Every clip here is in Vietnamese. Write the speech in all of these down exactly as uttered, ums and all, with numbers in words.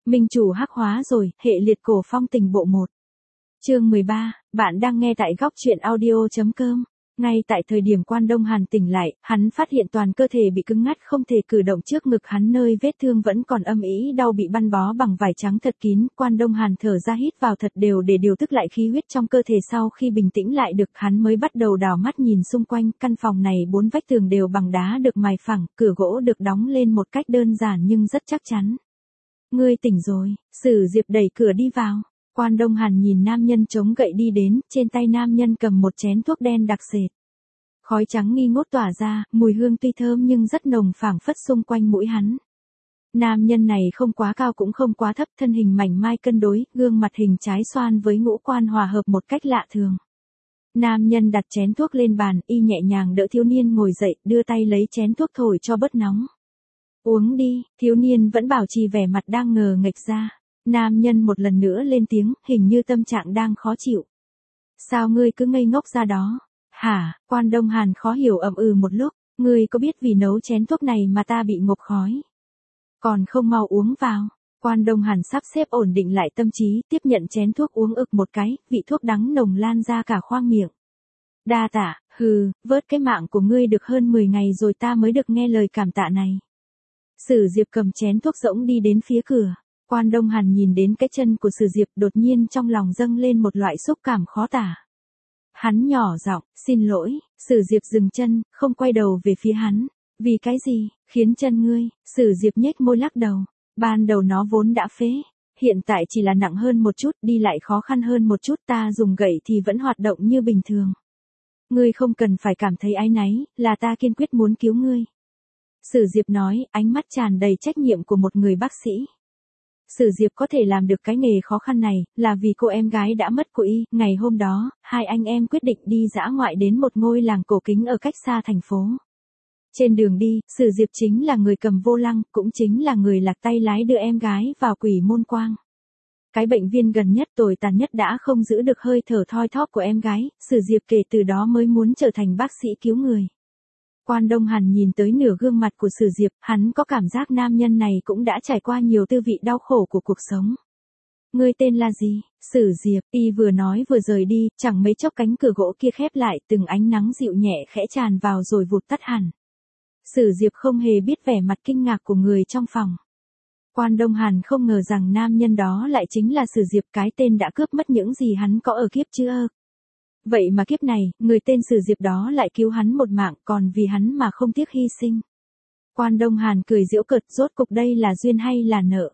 Minh chủ hắc hóa rồi, hệ liệt cổ phong tình bộ một. Chương mười ba, bạn đang nghe tại góc truyện audio.com. Ngay tại thời điểm Quan Đông Hàn tỉnh lại, hắn phát hiện toàn cơ thể bị cứng ngắt không thể cử động, trước ngực hắn nơi vết thương vẫn còn âm ỉ đau bị băng bó bằng vải trắng thật kín. Quan Đông Hàn thở ra hít vào thật đều để điều tức lại khí huyết trong cơ thể, sau khi bình tĩnh lại được hắn mới bắt đầu đảo mắt nhìn xung quanh. Căn phòng này bốn vách tường đều bằng đá được mài phẳng, cửa gỗ được đóng lên một cách đơn giản nhưng rất chắc chắn. Ngươi tỉnh rồi, Sử Diệp đẩy cửa đi vào. Quan Đông Hàn nhìn nam nhân chống gậy đi đến, trên tay nam nhân cầm một chén thuốc đen đặc sệt. Khói trắng nghi ngút tỏa ra, mùi hương tuy thơm nhưng rất nồng phảng phất xung quanh mũi hắn. Nam nhân này không quá cao cũng không quá thấp, thân hình mảnh mai cân đối, gương mặt hình trái xoan với ngũ quan hòa hợp một cách lạ thường. Nam nhân đặt chén thuốc lên bàn, y nhẹ nhàng đỡ thiếu niên ngồi dậy, đưa tay lấy chén thuốc thổi cho bớt nóng. Uống đi, thiếu niên vẫn bảo trì vẻ mặt đang ngờ nghệch ra. Nam nhân một lần nữa lên tiếng, hình như tâm trạng đang khó chịu. Sao ngươi cứ ngây ngốc ra đó? Hả? Quan Đông Hàn khó hiểu ậm ừ một lúc, ngươi có biết vì nấu chén thuốc này mà ta bị ngộp khói? Còn không mau uống vào. Quan Đông Hàn sắp xếp ổn định lại tâm trí, tiếp nhận chén thuốc uống ực một cái, vị thuốc đắng nồng lan ra cả khoang miệng. Đa tạ, hừ, vớt cái mạng của ngươi được hơn mười ngày rồi ta mới được nghe lời cảm tạ này. Sử Diệp cầm chén thuốc rỗng đi đến phía cửa. Quan Đông Hàn nhìn đến cái chân của Sử Diệp, đột nhiên trong lòng dâng lên một loại xúc cảm khó tả. Hắn nhỏ giọng, xin lỗi. Sử Diệp dừng chân, không quay đầu về phía hắn. Vì cái gì, khiến chân ngươi? Sử Diệp nhếch môi lắc đầu. Ban đầu nó vốn đã phế. Hiện tại chỉ là nặng hơn một chút, đi lại khó khăn hơn một chút, ta dùng gậy thì vẫn hoạt động như bình thường. Ngươi không cần phải cảm thấy áy náy, là ta kiên quyết muốn cứu ngươi. Sử Diệp nói, ánh mắt tràn đầy trách nhiệm của một người bác sĩ. Sử Diệp có thể làm được cái nghề khó khăn này, là vì cô em gái đã mất của y. Ngày hôm đó, hai anh em quyết định đi dã ngoại đến một ngôi làng cổ kính ở cách xa thành phố. Trên đường đi, Sử Diệp chính là người cầm vô lăng, cũng chính là người lạc tay lái đưa em gái vào Quỷ Môn Quang. Cái bệnh viên gần nhất tồi tàn nhất đã không giữ được hơi thở thoi thóp của em gái, Sử Diệp kể từ đó mới muốn trở thành bác sĩ cứu người. Quan Đông Hàn nhìn tới nửa gương mặt của Sử Diệp, hắn có cảm giác nam nhân này cũng đã trải qua nhiều tư vị đau khổ của cuộc sống. Ngươi tên là gì? Sử Diệp. Y vừa nói vừa rời đi, chẳng mấy chốc cánh cửa gỗ kia khép lại, từng ánh nắng dịu nhẹ khẽ tràn vào rồi vụt tắt hẳn. Sử Diệp không hề biết vẻ mặt kinh ngạc của người trong phòng. Quan Đông Hàn không ngờ rằng nam nhân đó lại chính là Sử Diệp, cái tên đã cướp mất những gì hắn có ở kiếp trước. Vậy mà kiếp này, người tên Sử Diệp đó lại cứu hắn một mạng, còn vì hắn mà không tiếc hy sinh. Quan Đông Hàn cười giễu cợt, rốt cục đây là duyên hay là nợ?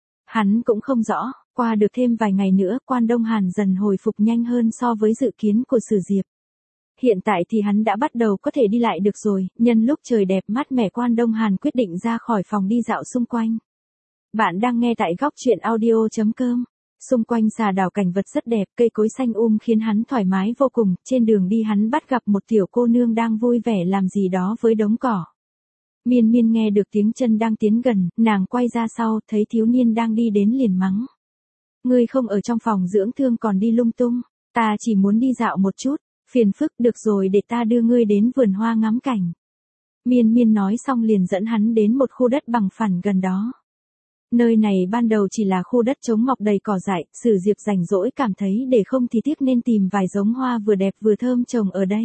Hắn cũng không rõ. Qua được thêm vài ngày nữa, Quan Đông Hàn dần hồi phục nhanh hơn so với dự kiến của Sử Diệp. Hiện tại thì hắn đã bắt đầu có thể đi lại được rồi, nhân lúc trời đẹp mát mẻ, Quan Đông Hàn quyết định ra khỏi phòng đi dạo xung quanh. Bạn đang nghe tại góc truyện audio.com. Xung quanh xà đảo cảnh vật rất đẹp, cây cối xanh um khiến hắn thoải mái vô cùng. Trên đường đi hắn bắt gặp một tiểu cô nương đang vui vẻ làm gì đó với đống cỏ. Miên Miên nghe được tiếng chân đang tiến gần, nàng quay ra sau, thấy thiếu niên đang đi đến liền mắng. Ngươi không ở trong phòng dưỡng thương còn đi lung tung, ta chỉ muốn đi dạo một chút, phiền phức, được rồi để ta đưa ngươi đến vườn hoa ngắm cảnh. Miên Miên nói xong liền dẫn hắn đến một khu đất bằng phẳng gần đó. Nơi này ban đầu chỉ là khu đất trống mọc đầy cỏ dại, Sử Diệp rảnh rỗi cảm thấy để không thì tiếc nên tìm vài giống hoa vừa đẹp vừa thơm trồng ở đây.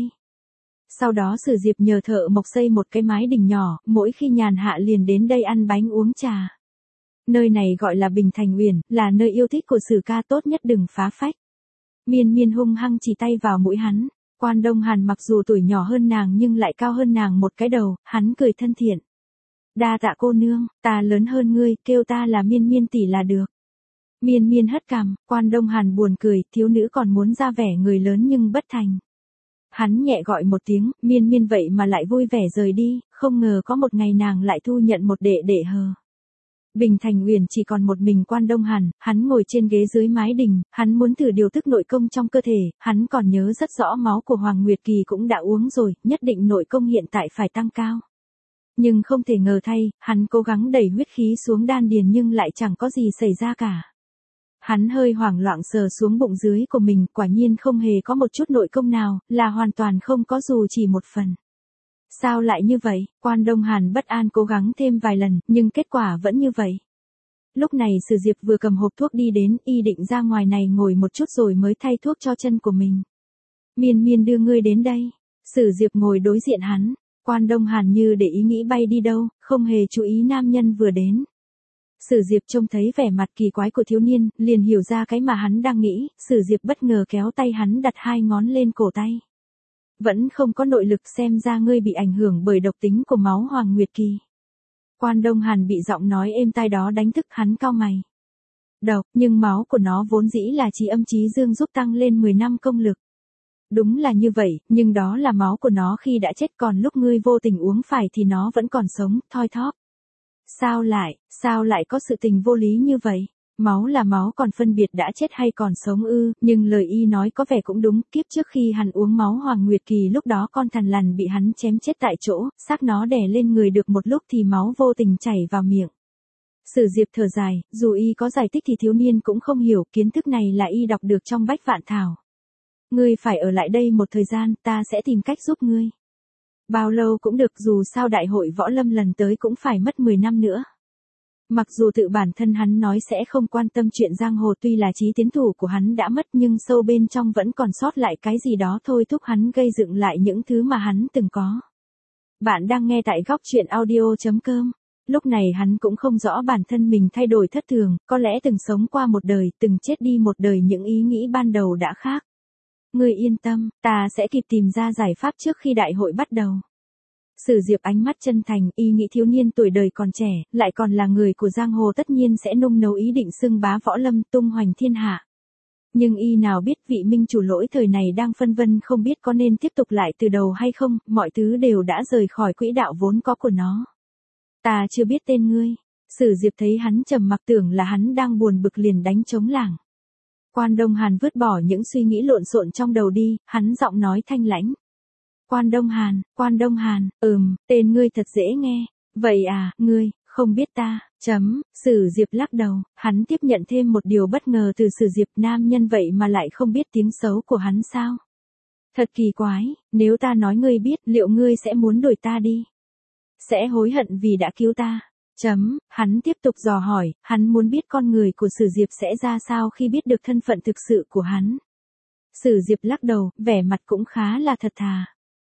Sau đó Sử Diệp nhờ thợ mộc xây một cái mái đình nhỏ, mỗi khi nhàn hạ liền đến đây ăn bánh uống trà. Nơi này gọi là Bình Thành Uyển, là nơi yêu thích của Sử ca, tốt nhất đừng phá phách. Miên Miên hung hăng chỉ tay vào mũi hắn. Quan Đông Hàn mặc dù tuổi nhỏ hơn nàng nhưng lại cao hơn nàng một cái đầu, hắn cười thân thiện. Đa tạ cô nương, ta lớn hơn ngươi, kêu ta là Miên Miên tỷ là được. Miên Miên hất cằm, Quan Đông Hàn buồn cười, thiếu nữ còn muốn ra vẻ người lớn nhưng bất thành. Hắn nhẹ gọi một tiếng, Miên Miên vậy mà lại vui vẻ rời đi, không ngờ có một ngày nàng lại thu nhận một đệ đệ hờ. Bình Thành Uyển chỉ còn một mình Quan Đông Hàn, hắn ngồi trên ghế dưới mái đình, hắn muốn thử điều tức nội công trong cơ thể, hắn còn nhớ rất rõ máu của Hoàng Nguyệt Kỳ cũng đã uống rồi, nhất định nội công hiện tại phải tăng cao. Nhưng không thể ngờ thay, hắn cố gắng đẩy huyết khí xuống đan điền nhưng lại chẳng có gì xảy ra cả. Hắn hơi hoảng loạn sờ xuống bụng dưới của mình, quả nhiên không hề có một chút nội công nào, là hoàn toàn không có dù chỉ một phần. Sao lại như vậy? Quan Đông Hàn bất an cố gắng thêm vài lần, nhưng kết quả vẫn như vậy. Lúc này Sử Diệp vừa cầm hộp thuốc đi đến, y định ra ngoài này ngồi một chút rồi mới thay thuốc cho chân của mình. Miên Miên đưa ngươi đến đây. Sử Diệp ngồi đối diện hắn, Quan Đông Hàn như để ý nghĩ bay đi đâu, không hề chú ý nam nhân vừa đến. Sử Diệp trông thấy vẻ mặt kỳ quái của thiếu niên, liền hiểu ra cái mà hắn đang nghĩ, Sử Diệp bất ngờ kéo tay hắn đặt hai ngón lên cổ tay. Vẫn không có nội lực, xem ra ngươi bị ảnh hưởng bởi độc tính của máu Hoàng Nguyệt Kỳ. Quan Đông Hàn bị giọng nói êm tai đó đánh thức, hắn cau mày. Độc, nhưng máu của nó vốn dĩ là trí âm trí dương giúp tăng lên mười năm công lực. Đúng là như vậy, nhưng đó là máu của nó khi đã chết, còn lúc ngươi vô tình uống phải thì nó vẫn còn sống, thoi thóp. Sao lại, sao lại có sự tình vô lý như vậy? Máu là máu, còn phân biệt đã chết hay còn sống ư? Nhưng lời y nói có vẻ cũng đúng, kiếp trước khi hắn uống máu Hoàng Nguyệt Kỳ, lúc đó con thằn lằn bị hắn chém chết tại chỗ, xác nó đè lên người được một lúc thì máu vô tình chảy vào miệng. Sử Diệp thở dài, dù y có giải thích thì thiếu niên cũng không hiểu, kiến thức này là y đọc được trong Bách Vạn Thảo. Ngươi phải ở lại đây một thời gian, ta sẽ tìm cách giúp ngươi. Bao lâu cũng được, dù sao đại hội võ lâm lần tới cũng phải mất mười năm nữa. Mặc dù tự bản thân hắn nói sẽ không quan tâm chuyện giang hồ, tuy là chí tiến thủ của hắn đã mất, nhưng sâu bên trong vẫn còn sót lại cái gì đó thôi thúc hắn gây dựng lại những thứ mà hắn từng có. Bạn đang nghe tại góc truyện audio chấm com. Lúc này hắn cũng không rõ bản thân mình thay đổi thất thường, có lẽ từng sống qua một đời, từng chết đi một đời, những ý nghĩ ban đầu đã khác. Ngươi yên tâm, ta sẽ kịp tìm ra giải pháp trước khi đại hội bắt đầu. Sử Diệp ánh mắt chân thành, y nghĩ thiếu niên tuổi đời còn trẻ, lại còn là người của giang hồ, tất nhiên sẽ nung nấu ý định xưng bá võ lâm, tung hoành thiên hạ. Nhưng y nào biết vị minh chủ lỗi thời này đang phân vân không biết có nên tiếp tục lại từ đầu hay không, mọi thứ đều đã rời khỏi quỹ đạo vốn có của nó. Ta chưa biết tên ngươi. Sử Diệp thấy hắn trầm mặc, tưởng là hắn đang buồn bực, liền đánh trống lảng. Quan Đông Hàn vứt bỏ những suy nghĩ lộn xộn trong đầu đi, hắn giọng nói thanh lãnh. Quan Đông Hàn, Quan Đông Hàn, ừm, tên ngươi thật dễ nghe. Vậy à, ngươi, không biết ta, chấm, Sử Diệp lắc đầu, hắn tiếp nhận thêm một điều bất ngờ từ Sử Diệp, nam nhân vậy mà lại không biết tiếng xấu của hắn sao? Thật kỳ quái, nếu ta nói ngươi biết, liệu ngươi sẽ muốn đuổi ta đi? Sẽ hối hận vì đã cứu ta. Chấm, hắn tiếp tục dò hỏi, hắn muốn biết con người của Sử Diệp sẽ ra sao khi biết được thân phận thực sự của hắn. Sử Diệp lắc đầu, vẻ mặt cũng khá là thật thà.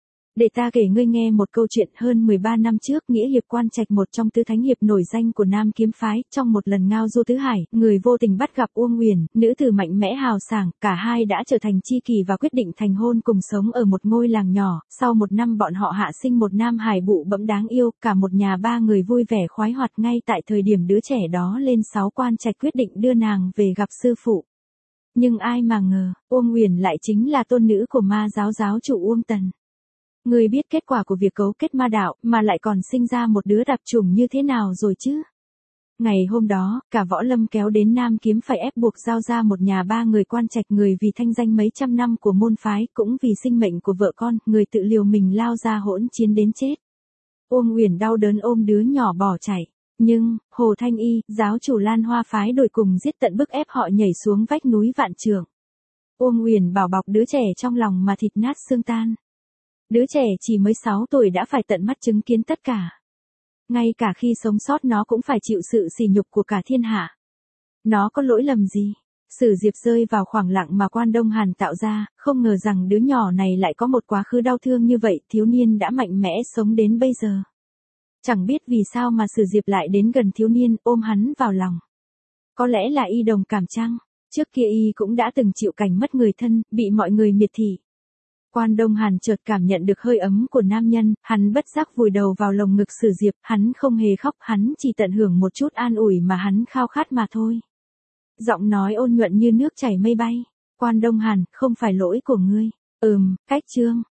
Để ta kể ngươi nghe một câu chuyện. Hơn mười ba năm trước, Nghĩa Hiệp Quan Trạch, một trong tứ thánh hiệp nổi danh của Nam Kiếm Phái, trong một lần ngao du tứ hải, người vô tình bắt gặp Uông Uyển, nữ tử mạnh mẽ hào sảng, cả hai đã trở thành tri kỷ và quyết định thành hôn, cùng sống ở một ngôi làng nhỏ. Sau một năm bọn họ hạ sinh một nam hài bụ bẫm đáng yêu, cả một nhà ba người vui vẻ khoái hoạt. Ngay tại thời điểm đứa trẻ đó lên sáu, Quan Trạch quyết định đưa nàng về gặp sư phụ. Nhưng ai mà ngờ, Uông Uyển lại chính là tôn nữ của ma giáo giáo chủ Uông Tần. Ngươi biết kết quả của việc cấu kết ma đạo, mà lại còn sinh ra một đứa đặc chủng như thế nào rồi chứ? Ngày hôm đó, cả võ lâm kéo đến Nam Kiếm phải ép buộc giao ra một nhà ba người Quan Trạch, người vì thanh danh mấy trăm năm của môn phái, cũng vì sinh mệnh của vợ con, người tự liều mình lao ra hỗn chiến đến chết. Uông Uyển đau đớn ôm đứa nhỏ bỏ chạy. Nhưng, Hồ Thanh Y, giáo chủ Lan Hoa phái đuổi cùng giết tận, bức ép họ nhảy xuống vách núi Vạn Trượng. Uông Uyển bảo bọc đứa trẻ trong lòng mà thịt nát xương tan. Đứa trẻ chỉ mới sáu tuổi đã phải tận mắt chứng kiến tất cả. Ngay cả khi sống sót nó cũng phải chịu sự sỉ nhục của cả thiên hạ. Nó có lỗi lầm gì? Sử Diệp rơi vào khoảng lặng mà Quan Đông Hàn tạo ra, không ngờ rằng đứa nhỏ này lại có một quá khứ đau thương như vậy, thiếu niên đã mạnh mẽ sống đến bây giờ. Chẳng biết vì sao mà Sử Diệp lại đến gần thiếu niên, ôm hắn vào lòng. Có lẽ là y đồng cảm chăng? Trước kia y cũng đã từng chịu cảnh mất người thân, bị mọi người miệt thị. Quan Đông Hàn chợt cảm nhận được hơi ấm của nam nhân, hắn bất giác vùi đầu vào lồng ngực Sử Diệp, hắn không hề khóc, hắn chỉ tận hưởng một chút an ủi mà hắn khao khát mà thôi. Giọng nói ôn nhuận như nước chảy mây bay. Quan Đông Hàn, không phải lỗi của ngươi. Ừm, cách chương,